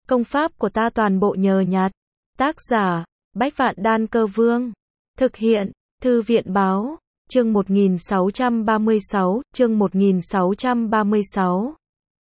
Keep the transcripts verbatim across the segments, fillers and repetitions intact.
Công pháp của ta toàn bộ nhờ nhặt. Tác giả, Bách Vạn Đan Cơ Vương. Thực hiện, Thư viện Báo. Chương một nghìn sáu trăm ba mươi sáu, chương một nghìn sáu trăm ba mươi sáu.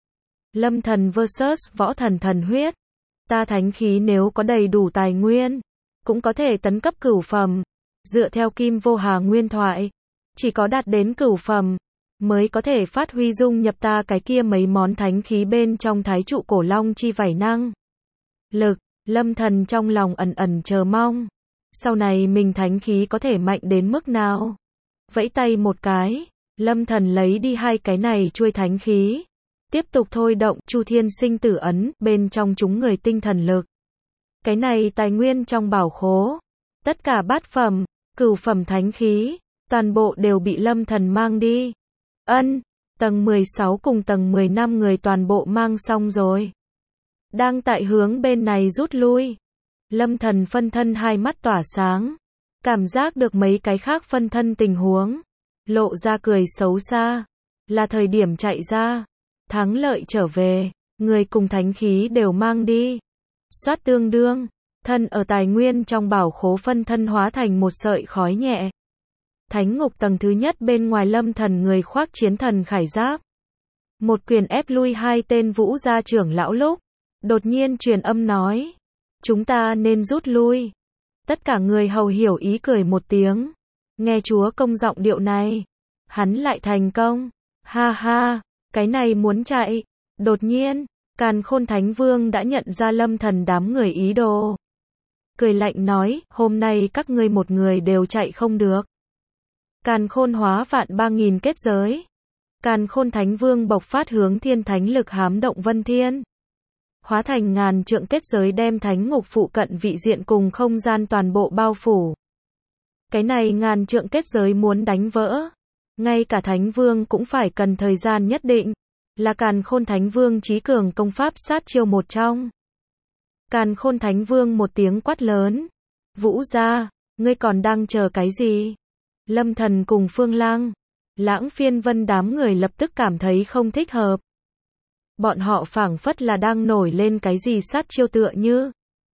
Lâm thần versus võ thần thần huyết. Ta thánh khí nếu có đầy đủ tài nguyên, cũng có thể tấn cấp cửu phẩm. Dựa theo Kim Vô Hà nguyên thoại, chỉ có đạt đến cửu phẩm, mới có thể phát huy dung nhập ta cái kia mấy món thánh khí bên trong thái trụ cổ long chi vảy năng. Lực, Lâm thần trong lòng ẩn ẩn chờ mong. Sau này mình thánh khí có thể mạnh đến mức nào? Vẫy tay một cái, Lâm thần lấy đi hai cái này chuôi thánh khí. Tiếp tục thôi động Chu Thiên Sinh Tử Ấn, bên trong chúng người tinh thần lực. Cái này tài nguyên trong bảo khố. Tất cả bát phẩm, cửu phẩm thánh khí, toàn bộ đều bị Lâm thần mang đi. Ân, tầng mười sáu cùng tầng mười lăm người toàn bộ mang xong rồi. Đang tại hướng bên này rút lui. Lâm thần phân thân hai mắt tỏa sáng. Cảm giác được mấy cái khác phân thân tình huống. Lộ ra cười xấu xa. Là thời điểm chạy ra. Thắng lợi trở về. Người cùng thánh khí đều mang đi. Soát tương đương. Thân ở tài nguyên trong bảo khố phân thân hóa thành một sợi khói nhẹ. Thánh ngục tầng thứ nhất bên ngoài Lâm thần người khoác chiến thần khải giáp. Một quyền ép lui hai tên Vũ gia trưởng lão lúc. Đột nhiên truyền âm nói. Chúng ta nên rút lui. Tất cả người hầu hiểu ý cười một tiếng. Nghe chúa công giọng điệu này. Hắn lại thành công. Ha ha, cái này muốn chạy. Đột nhiên, Càn Khôn Thánh Vương đã nhận ra Lâm thần đám người ý đồ. Cười lạnh nói, hôm nay các ngươi một người đều chạy không được. Càn Khôn hóa vạn ba nghìn kết giới. Càn Khôn Thánh Vương bộc phát hướng thiên thánh lực hám động vân thiên. Hóa thành ngàn trượng kết giới đem thánh ngục phụ cận vị diện cùng không gian toàn bộ bao phủ. Cái này ngàn trượng kết giới muốn đánh vỡ. Ngay cả Thánh Vương cũng phải cần thời gian nhất định. Là Càn Khôn Thánh Vương chí cường công pháp sát chiêu một trong. Càn Khôn Thánh Vương một tiếng quát lớn. Vũ gia, ngươi còn đang chờ cái gì? Lâm thần cùng Phương Lang, Lãng Phiên Vân đám người lập tức cảm thấy không thích hợp. Bọn họ phảng phất là đang nổi lên cái gì sát chiêu tựa như.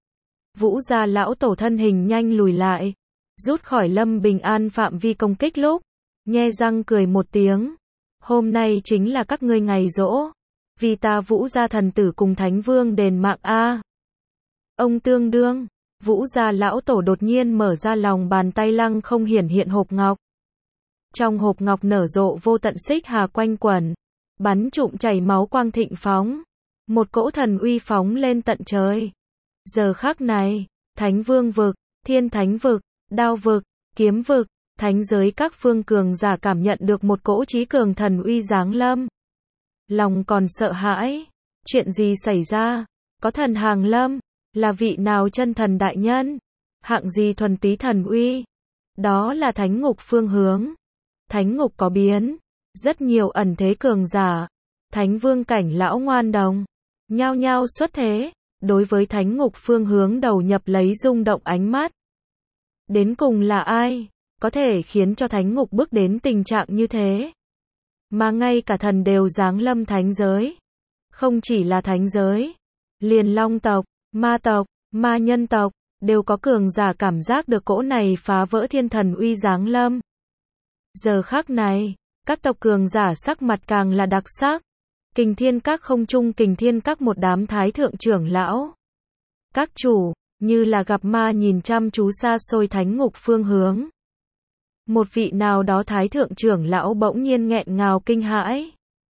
Vũ gia lão tổ thân hình nhanh lùi lại. Rút khỏi Lâm Bình An phạm vi công kích lúc. Nhe răng cười một tiếng. Hôm nay chính là các ngươi ngày giỗ. Vì ta Vũ gia thần tử cùng Thánh Vương đền mạng a. Ông tương đương. Vũ gia lão tổ đột nhiên mở ra lòng bàn tay lăng không hiển hiện hộp ngọc. Trong hộp ngọc nở rộ vô tận xích hà quanh quẩn. Bắn trụm chảy máu quang thịnh phóng. Một cỗ thần uy phóng lên tận trời. Giờ khắc này, Thánh Vương vực, Thiên Thánh vực, Đao vực, Kiếm vực, thánh giới các phương cường giả cảm nhận được một cỗ chí cường thần uy giáng lâm. Lòng còn sợ hãi. Chuyện gì xảy ra? Có thần hàng lâm? Là vị nào chân thần đại nhân? Hạng gì thuần túy thần uy? Đó là thánh ngục phương hướng. Thánh ngục có biến. Rất nhiều ẩn thế cường giả, Thánh Vương cảnh lão ngoan đồng, nhao nhao xuất thế, đối với thánh ngục phương hướng đầu nhập lấy rung động ánh mắt. Đến cùng là ai, có thể khiến cho thánh ngục bước đến tình trạng như thế? Mà ngay cả thần đều giáng lâm thánh giới. Không chỉ là thánh giới, liền long tộc, ma tộc, ma nhân tộc, đều có cường giả cảm giác được cỗ này phá vỡ thiên thần uy giáng lâm. Giờ khắc này, các tộc cường giả sắc mặt càng là đặc sắc. Kình Thiên Các không chung Kình Thiên Các một đám thái thượng trưởng lão. Các chủ, như là gặp ma nhìn chăm chú xa xôi thánh ngục phương hướng. Một vị nào đó thái thượng trưởng lão bỗng nhiên nghẹn ngào kinh hãi.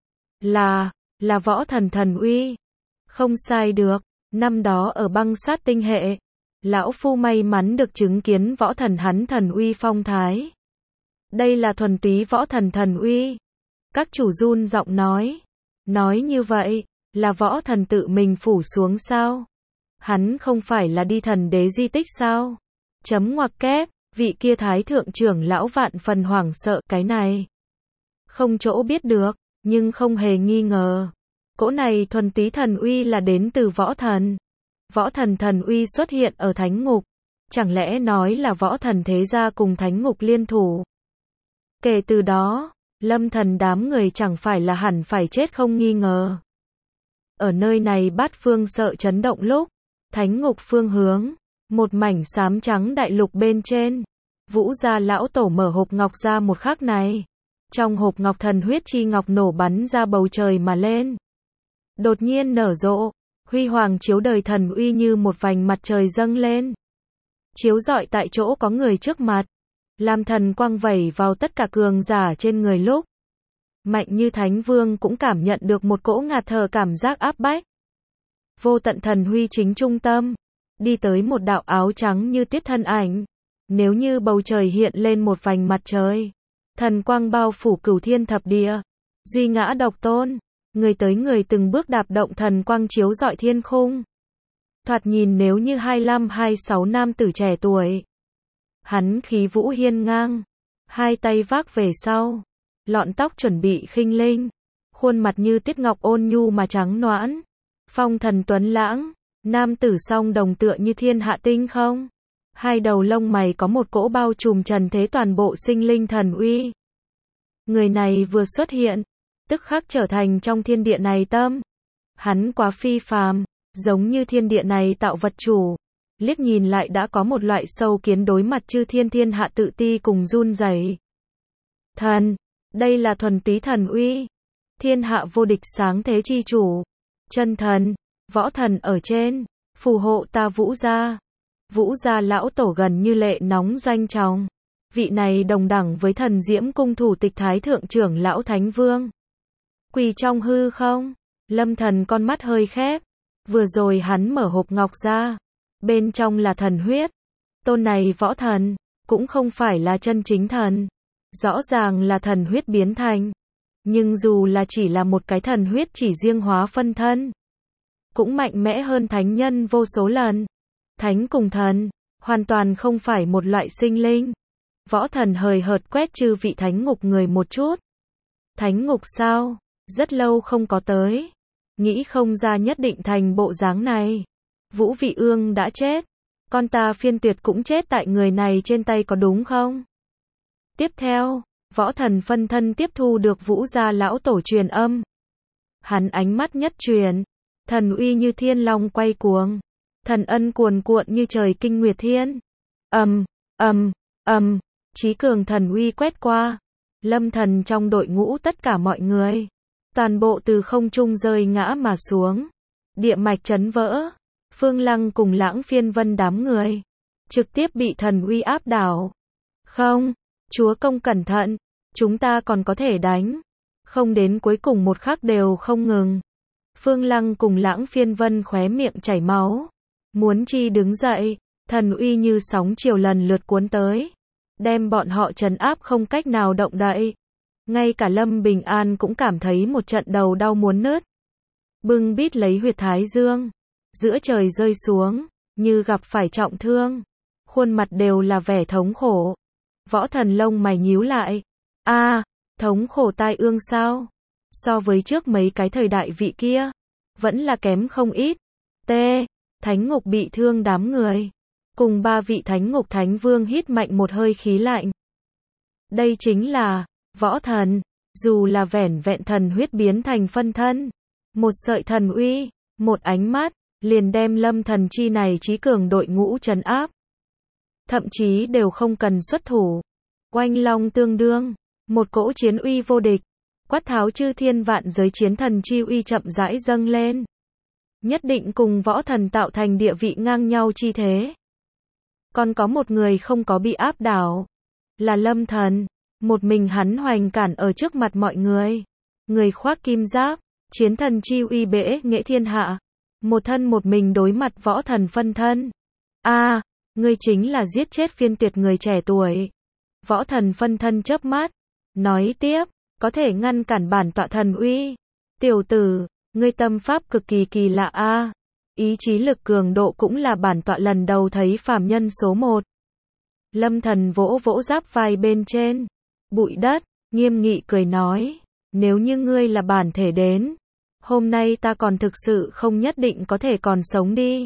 Là, là võ thần thần uy. Không sai được, năm đó ở băng sát tinh hệ. Lão phu may mắn được chứng kiến võ thần hắn thần uy phong thái. Đây là thuần túy võ thần thần uy. Các chủ run giọng nói. Nói như vậy, là võ thần tự mình phủ xuống sao? Hắn không phải là đi thần đế di tích sao? Chấm ngoặc kép, vị kia thái thượng trưởng lão vạn phần hoảng sợ cái này. Không chỗ biết được, nhưng không hề nghi ngờ. Cỗ này thuần túy thần uy là đến từ võ thần. Võ thần thần uy xuất hiện ở thánh ngục. Chẳng lẽ nói là võ thần thế gia cùng thánh ngục liên thủ? Kể từ đó, Lâm thần đám người chẳng phải là hẳn phải chết không nghi ngờ. Ở nơi này bát phương sợ chấn động lúc, thánh ngục phương hướng, một mảnh xám trắng đại lục bên trên. Vũ gia lão tổ mở hộp ngọc ra một khắc này. Trong hộp ngọc thần huyết chi ngọc nổ bắn ra bầu trời mà lên. Đột nhiên nở rộ, huy hoàng chiếu đời thần uy như một vành mặt trời dâng lên. Chiếu rọi tại chỗ có người trước mặt, làm thần quang vẩy vào tất cả cường giả trên người lúc. Mạnh như Thánh Vương cũng cảm nhận được một cỗ ngạt thở cảm giác áp bách. Vô tận thần huy chính trung tâm, đi tới một đạo áo trắng như tuyết thân ảnh. Nếu như bầu trời hiện lên một vành mặt trời, thần quang bao phủ cửu thiên thập địa, duy ngã độc tôn, người tới người từng bước đạp động thần quang chiếu rọi thiên khung. Thoạt nhìn nếu như hai mươi lăm hai mươi sáu nam tử trẻ tuổi. Hắn khí vũ hiên ngang, hai tay vác về sau, lọn tóc chuẩn bị khinh linh, khuôn mặt như tiết ngọc ôn nhu mà trắng noãn, phong thần tuấn lãng, nam tử song đồng tựa như thiên hạ tinh không. Hai đầu lông mày có một cỗ bao trùm trần thế toàn bộ sinh linh thần uy. Người này vừa xuất hiện, tức khắc trở thành trong thiên địa này tâm. Hắn quá phi phàm, giống như thiên địa này tạo vật chủ. Liếc nhìn lại đã có một loại sâu kiến đối mặt chư thiên thiên hạ tự ti cùng run rẩy. Thần, đây là thuần túy thần uy. Thiên hạ vô địch sáng thế chi chủ. Chân thần, võ thần ở trên, phù hộ ta Vũ gia. Vũ gia lão tổ gần như lệ nóng doanh trọng. Vị này đồng đẳng với thần Diễm cung thủ tịch thái thượng trưởng lão Thánh Vương. Quỳ trong hư không, Lâm Thần con mắt hơi khép. Vừa rồi hắn mở hộp ngọc ra, bên trong là thần huyết. Tôn này võ thần, cũng không phải là chân chính thần. Rõ ràng là thần huyết biến thành. Nhưng dù là chỉ là một cái thần huyết chỉ riêng hóa phân thân, cũng mạnh mẽ hơn thánh nhân vô số lần. Thánh cùng thần, hoàn toàn không phải một loại sinh linh. Võ thần hời hợt quét chư vị thánh ngục người một chút. Thánh ngục sao? Rất lâu không có tới. Nghĩ không ra nhất định thành bộ dáng này. Vũ Vị Ương đã chết. Con ta Phiên Tuyệt cũng chết tại người này trên tay có đúng không? Tiếp theo, võ thần phân thân tiếp thu được Vũ gia lão tổ truyền âm. Hắn ánh mắt nhất truyền. Thần uy như thiên long quay cuồng. Thần ân cuồn cuộn như trời kinh nguyệt thiên. Ầm, ầm, ầm, chí cường thần uy quét qua. Lâm Thần trong đội ngũ tất cả mọi người, toàn bộ từ không trung rơi ngã mà xuống. Địa mạch chấn vỡ. Phương Lăng cùng Lãng Phiên Vân đám người trực tiếp bị thần uy áp đảo. Không, chúa công cẩn thận, chúng ta còn có thể đánh. Không đến cuối cùng một khắc đều không ngừng. Phương Lăng cùng Lãng Phiên Vân khóe miệng chảy máu. Muốn chi đứng dậy, thần uy như sóng chiều lần lượt cuốn tới, đem bọn họ trấn áp không cách nào động đậy. Ngay cả Lâm Bình An cũng cảm thấy một trận đầu đau muốn nứt. Bưng bít lấy huyệt thái dương, giữa trời rơi xuống, như gặp phải trọng thương. Khuôn mặt đều là vẻ thống khổ. Võ thần lông mày nhíu lại. A, à, thống khổ tai ương sao? So với trước mấy cái thời đại vị kia, vẫn là kém không ít. T. Thánh ngục bị thương đám người. Cùng ba vị thánh ngục thánh vương hít mạnh một hơi khí lạnh. Đây chính là võ thần, dù là vẻn vẹn thần huyết biến thành phân thân. Một sợi thần uy, một ánh mắt, liền đem Lâm Thần chi này chí cường đội ngũ trấn áp. Thậm chí đều không cần xuất thủ. Oanh long tương đương, một cỗ chiến uy vô địch, quát tháo chư thiên vạn giới chiến thần chi uy chậm rãi dâng lên. Nhất định cùng võ thần tạo thành địa vị ngang nhau chi thế. Còn có một người không có bị áp đảo, là Lâm Thần. Một mình hắn hoành cản ở trước mặt mọi người. Người khoác kim giáp, chiến thần chi uy bể nghệ thiên hạ. Một thân một mình đối mặt võ thần phân thân. A, à, ngươi chính là giết chết Phiên Tuyệt người trẻ tuổi. Võ thần phân thân chớp mắt, nói tiếp, có thể ngăn cản bản tọa thần uy. Tiểu tử, ngươi tâm pháp cực kỳ kỳ lạ a. À. Ý chí lực cường độ cũng là bản tọa lần đầu thấy phàm nhân số một. Lâm Thần vỗ vỗ giáp vai bên trên bụi đất, nghiêm nghị cười nói, nếu như ngươi là bản thể đến, hôm nay ta còn thực sự không nhất định có thể còn sống đi.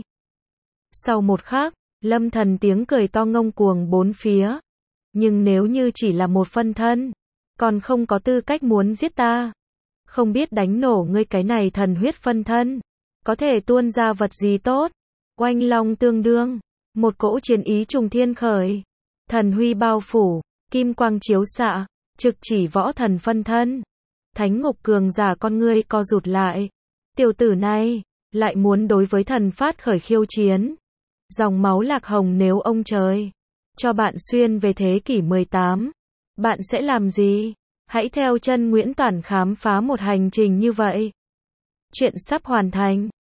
Sau một khắc, Lâm Thần tiếng cười to ngông cuồng bốn phía. Nhưng nếu như chỉ là một phân thân, còn không có tư cách muốn giết ta. Không biết đánh nổ ngươi cái này thần huyết phân thân. Có thể tuôn ra vật gì tốt. Oanh long tương đương. Một cỗ chiến ý trùng thiên khởi. Thần huy bao phủ. Kim quang chiếu xạ. Trực chỉ võ thần phân thân. Thánh ngục cường giả con ngươi co rụt lại. Tiểu tử này, lại muốn đối với thần phát khởi khiêu chiến. Dòng máu lạc hồng nếu ông trời cho bạn xuyên về thế kỷ mười tám, bạn sẽ làm gì? Hãy theo chân Nguyễn Toản khám phá một hành trình như vậy. Chuyện sắp hoàn thành.